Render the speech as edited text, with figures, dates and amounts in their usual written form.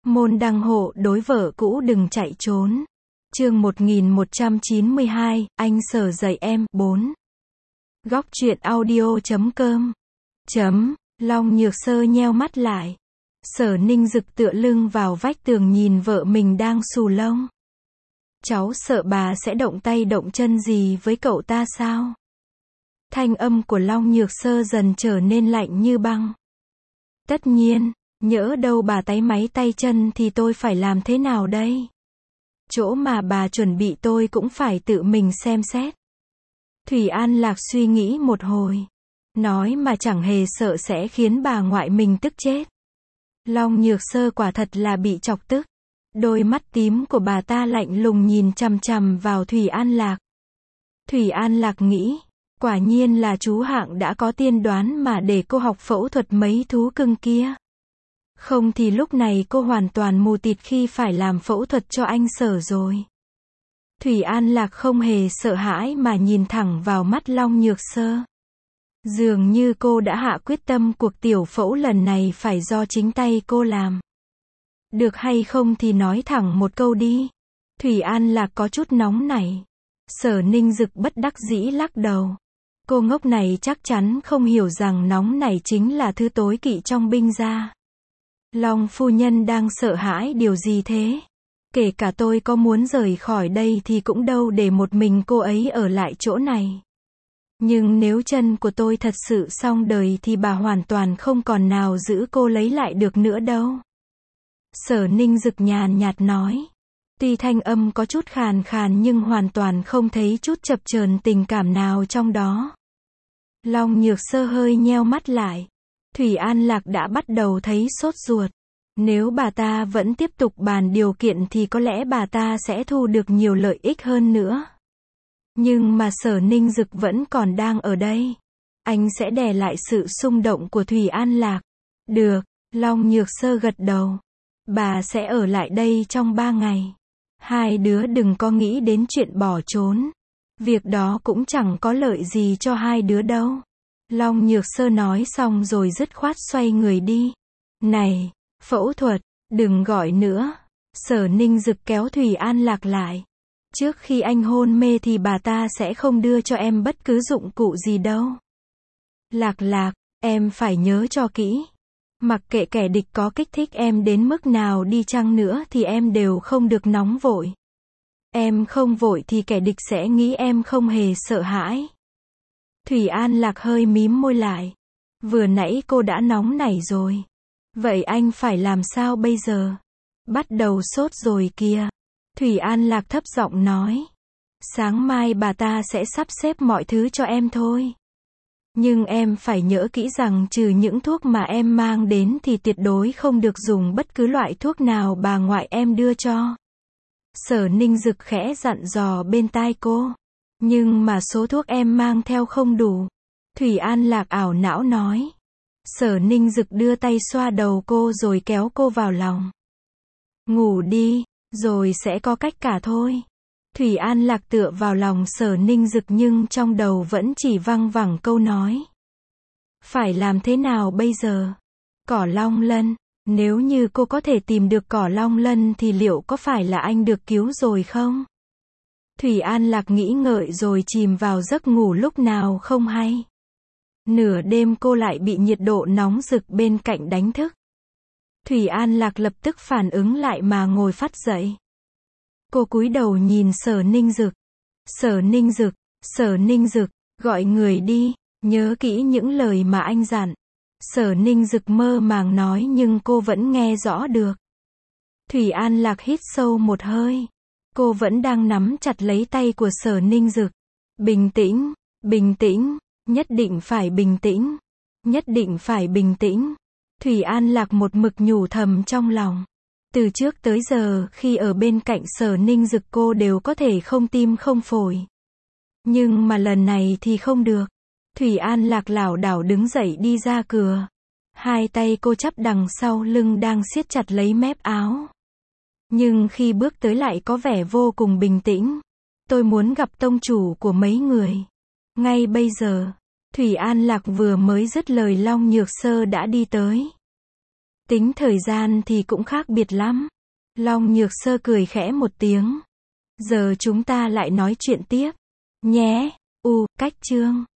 Môn đăng hộ đối vợ cũ đừng chạy trốn. Chương 1192, anh Sở dạy em, 4. Góc truyện audio.com. Long Nhược Sơ nheo mắt lại. Sở Ninh Dực tựa lưng vào vách tường nhìn vợ mình đang xù lông. Cháu sợ bà sẽ động tay động chân gì với cậu ta sao? Thanh âm của Long Nhược Sơ dần trở nên lạnh như băng. Tất nhiên, nhỡ đâu bà táy máy tay chân thì tôi phải làm thế nào đây? Chỗ mà bà chuẩn bị tôi cũng phải tự mình xem xét. Thủy An Lạc suy nghĩ một hồi. Nói mà chẳng hề sợ sẽ khiến bà ngoại mình tức chết. Long Nhược Sơ quả thật là bị chọc tức. Đôi mắt tím của bà ta lạnh lùng nhìn chằm chằm vào Thủy An Lạc. Thủy An Lạc nghĩ, quả nhiên là chú Hạng đã có tiên đoán mà để cô học phẫu thuật mấy thú cưng kia. Không thì lúc này cô hoàn toàn mù tịt khi phải làm phẫu thuật cho anh Sở rồi. Thủy An Lạc không hề sợ hãi mà nhìn thẳng vào mắt Long Nhược Sơ. Dường như cô đã hạ quyết tâm cuộc tiểu phẫu lần này phải do chính tay cô làm. Được hay không thì nói thẳng một câu đi. Thủy An Lạc có chút nóng nảy. Sở Ninh Dực bất đắc dĩ lắc đầu. Cô ngốc này chắc chắn không hiểu rằng nóng nảy chính là thứ tối kỵ trong binh gia. Long phu nhân đang sợ hãi điều gì thế? Kể cả tôi có muốn rời khỏi đây thì cũng đâu để một mình cô ấy ở lại chỗ này. Nhưng nếu chân của tôi thật sự xong đời thì bà hoàn toàn không còn nào giữ cô lấy lại được nữa đâu. Sở Ninh Dực nhàn nhạt nói. Tuy thanh âm có chút khàn khàn nhưng hoàn toàn không thấy chút chập chờn tình cảm nào trong đó. Long Nhược Sơ hơi nheo mắt lại. Thủy An Lạc đã bắt đầu thấy sốt ruột. Nếu bà ta vẫn tiếp tục bàn điều kiện thì có lẽ bà ta sẽ thu được nhiều lợi ích hơn nữa. Nhưng mà Sở Ninh Dực vẫn còn đang ở đây. Anh sẽ đè lại sự xung động của Thủy An Lạc. Được, Long Nhược Sơ gật đầu. Bà sẽ ở lại đây trong 3 ngày. Hai đứa đừng có nghĩ đến chuyện bỏ trốn. Việc đó cũng chẳng có lợi gì cho hai đứa đâu. Long Nhược Sơ nói xong rồi dứt khoát xoay người đi. Này, phẫu thuật, đừng gọi nữa. Sở Ninh Dực kéo Thủy An Lạc lại. Trước khi anh hôn mê thì bà ta sẽ không đưa cho em bất cứ dụng cụ gì đâu. Lạc Lạc, em phải nhớ cho kỹ. Mặc kệ kẻ địch có kích thích em đến mức nào đi chăng nữa thì em đều không được nóng vội. Em không vội thì kẻ địch sẽ nghĩ em không hề sợ hãi. Thủy An Lạc hơi mím môi lại. Vừa nãy cô đã nóng nảy rồi. Vậy anh phải làm sao bây giờ? Bắt đầu sốt rồi kìa. Thủy An Lạc thấp giọng nói. Sáng mai bà ta sẽ sắp xếp mọi thứ cho em thôi. Nhưng em phải nhớ kỹ rằng trừ những thuốc mà em mang đến thì tuyệt đối không được dùng bất cứ loại thuốc nào bà ngoại em đưa cho. Sở Ninh Dực khẽ dặn dò bên tai cô. Nhưng mà số thuốc em mang theo không đủ. Thủy An Lạc ảo não nói. Sở Ninh Dực đưa tay xoa đầu cô rồi kéo cô vào lòng. Ngủ đi, rồi sẽ có cách cả thôi. Thủy An Lạc tựa vào lòng Sở Ninh Dực nhưng trong đầu vẫn chỉ văng vẳng câu nói. Phải làm thế nào bây giờ? Cỏ long lân, nếu như cô có thể tìm được cỏ long lân thì liệu có phải là anh được cứu rồi không? Thủy An Lạc nghĩ ngợi rồi chìm vào giấc ngủ lúc nào không hay. Nửa đêm cô lại bị nhiệt độ nóng rực bên cạnh đánh thức. Thủy An Lạc lập tức phản ứng lại mà ngồi phắt dậy. Cô cúi đầu nhìn Sở Ninh Dực. Sở Ninh Dực, Sở Ninh Dực, gọi người đi, nhớ kỹ những lời mà anh dặn. Sở Ninh Dực mơ màng nói nhưng cô vẫn nghe rõ được. Thủy An Lạc hít sâu một hơi. Cô vẫn đang nắm chặt lấy tay của Sở Ninh Dực. Bình tĩnh, bình tĩnh, nhất định phải bình tĩnh. Nhất định phải bình tĩnh. Thủy An Lạc một mực nhủ thầm trong lòng. Từ trước tới giờ, khi ở bên cạnh Sở Ninh Dực cô đều có thể không tim không phổi. Nhưng mà lần này thì không được. Thủy An Lạc lảo đảo đứng dậy đi ra cửa. Hai tay cô chắp đằng sau lưng đang siết chặt lấy mép áo. Nhưng khi bước tới lại có vẻ vô cùng bình tĩnh. Tôi muốn gặp tông chủ của mấy người. Ngay bây giờ, Thủy An Lạc vừa mới dứt lời Long Nhược Sơ đã đi tới. Tính thời gian thì cũng khác biệt lắm. Long Nhược Sơ cười khẽ một tiếng. Giờ chúng ta lại nói chuyện tiếp. Nhé. Cách chương.